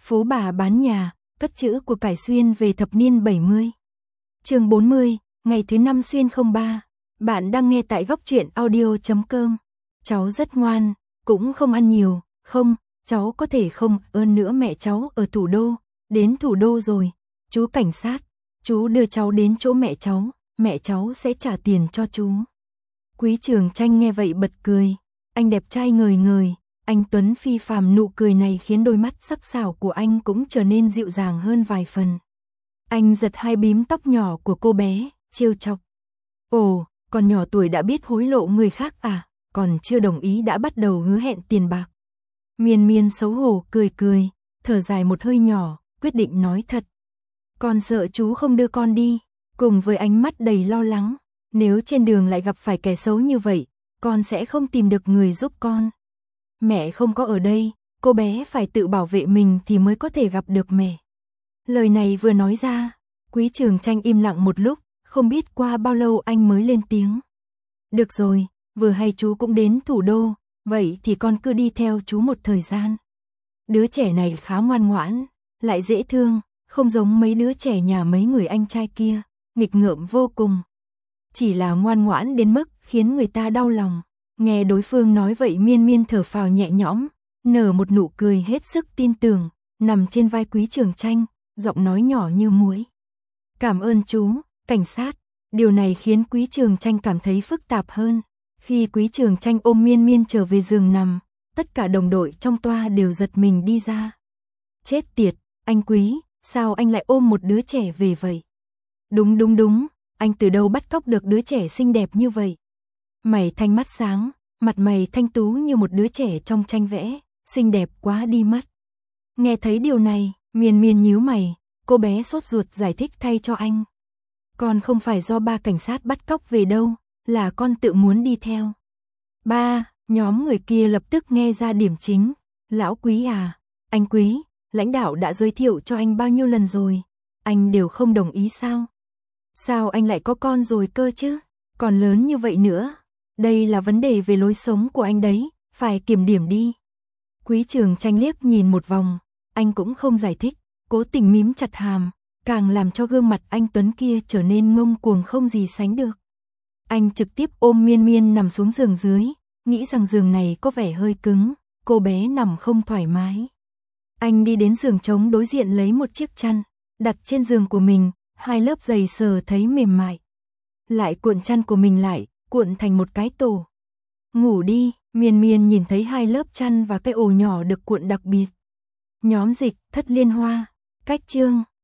Phú bà bán nhà, cất chữ của cải xuyên về thập niên 70. Chương 40, ngày thứ 5 xuyên 03. Bạn đang nghe tại góc truyện audio.com. Cháu rất ngoan, cũng không ăn nhiều, không, cháu có thể không ơn nữa mẹ cháu ở thủ đô, đến thủ đô rồi, chú cảnh sát, chú đưa cháu đến chỗ mẹ cháu sẽ trả tiền cho chú. Quý Trường Chanh nghe vậy bật cười, anh đẹp trai ngời ngời, anh tuấn phi phàm, nụ cười này khiến đôi mắt sắc sảo của anh cũng trở nên dịu dàng hơn vài phần. Anh giật hai bím tóc nhỏ của cô bé, trêu chọc. Ồ, còn nhỏ tuổi đã biết hối lộ người khác à, còn chưa đồng ý đã bắt đầu hứa hẹn tiền bạc. Miên Miên xấu hổ cười cười, thở dài một hơi nhỏ, quyết định nói thật. Con sợ chú không đưa con đi, cùng với ánh mắt đầy lo lắng. Nếu trên đường lại gặp phải kẻ xấu như vậy, con sẽ không tìm được người giúp con. Mẹ không có ở đây, cô bé phải tự bảo vệ mình thì mới có thể gặp được mẹ. Lời này vừa nói ra, Quý Trường Chanh im lặng một lúc, không biết qua bao lâu anh mới lên tiếng. Được rồi, vừa hay chú cũng đến thủ đô, vậy thì con cứ đi theo chú một thời gian. Đứa trẻ này khá ngoan ngoãn, lại dễ thương, không giống mấy đứa trẻ nhà mấy người anh trai kia, nghịch ngợm vô cùng. Chỉ là ngoan ngoãn đến mức khiến người ta đau lòng. Nghe đối phương nói vậy Miên Miên thở phào nhẹ nhõm, nở một nụ cười hết sức tin tưởng, nằm trên vai Quý Trường Chanh, giọng nói nhỏ như muối. Cảm ơn chú, cảnh sát. Điều này khiến Quý Trường Chanh cảm thấy phức tạp hơn. Khi Quý Trường Chanh ôm Miên Miên trở về giường nằm, tất cả đồng đội trong toa đều giật mình đi ra. Chết tiệt, anh Quý, sao anh lại ôm một đứa trẻ về vậy? Đúng, anh từ đâu bắt cóc được đứa trẻ xinh đẹp như vậy? Mày thanh mắt sáng, mặt mày thanh tú như một đứa trẻ trong tranh vẽ, xinh đẹp quá đi mất. Nghe thấy điều này, Miên Miên nhíu mày, cô bé sốt ruột giải thích thay cho anh. Con không phải do ba cảnh sát bắt cóc về đâu, là con tự muốn đi theo. Ba, nhóm người kia lập tức nghe ra điểm chính. Lão Quý à, anh Quý, lãnh đạo đã giới thiệu cho anh bao nhiêu lần rồi, anh đều không đồng ý sao? Sao anh lại có con rồi cơ chứ, còn lớn như vậy nữa? Đây là vấn đề về lối sống của anh đấy, phải kiểm điểm đi. Quý Trường Chanh liếc nhìn một vòng, anh cũng không giải thích, cố tình mím chặt hàm, càng làm cho gương mặt anh tuấn kia trở nên ngông cuồng không gì sánh được. Anh trực tiếp ôm Miên Miên nằm xuống giường dưới, nghĩ rằng giường này có vẻ hơi cứng, cô bé nằm không thoải mái. Anh đi đến giường trống đối diện lấy một chiếc chăn, đặt trên giường của mình, hai lớp giày sờ thấy mềm mại. Lại cuộn chăn của mình lại, cuộn thành một cái tổ. Ngủ đi, Miên Miên nhìn thấy hai lớp chăn và cái ổ nhỏ được cuộn đặc biệt. Nhóm dịch, Thất Liên Hoa, cách chương.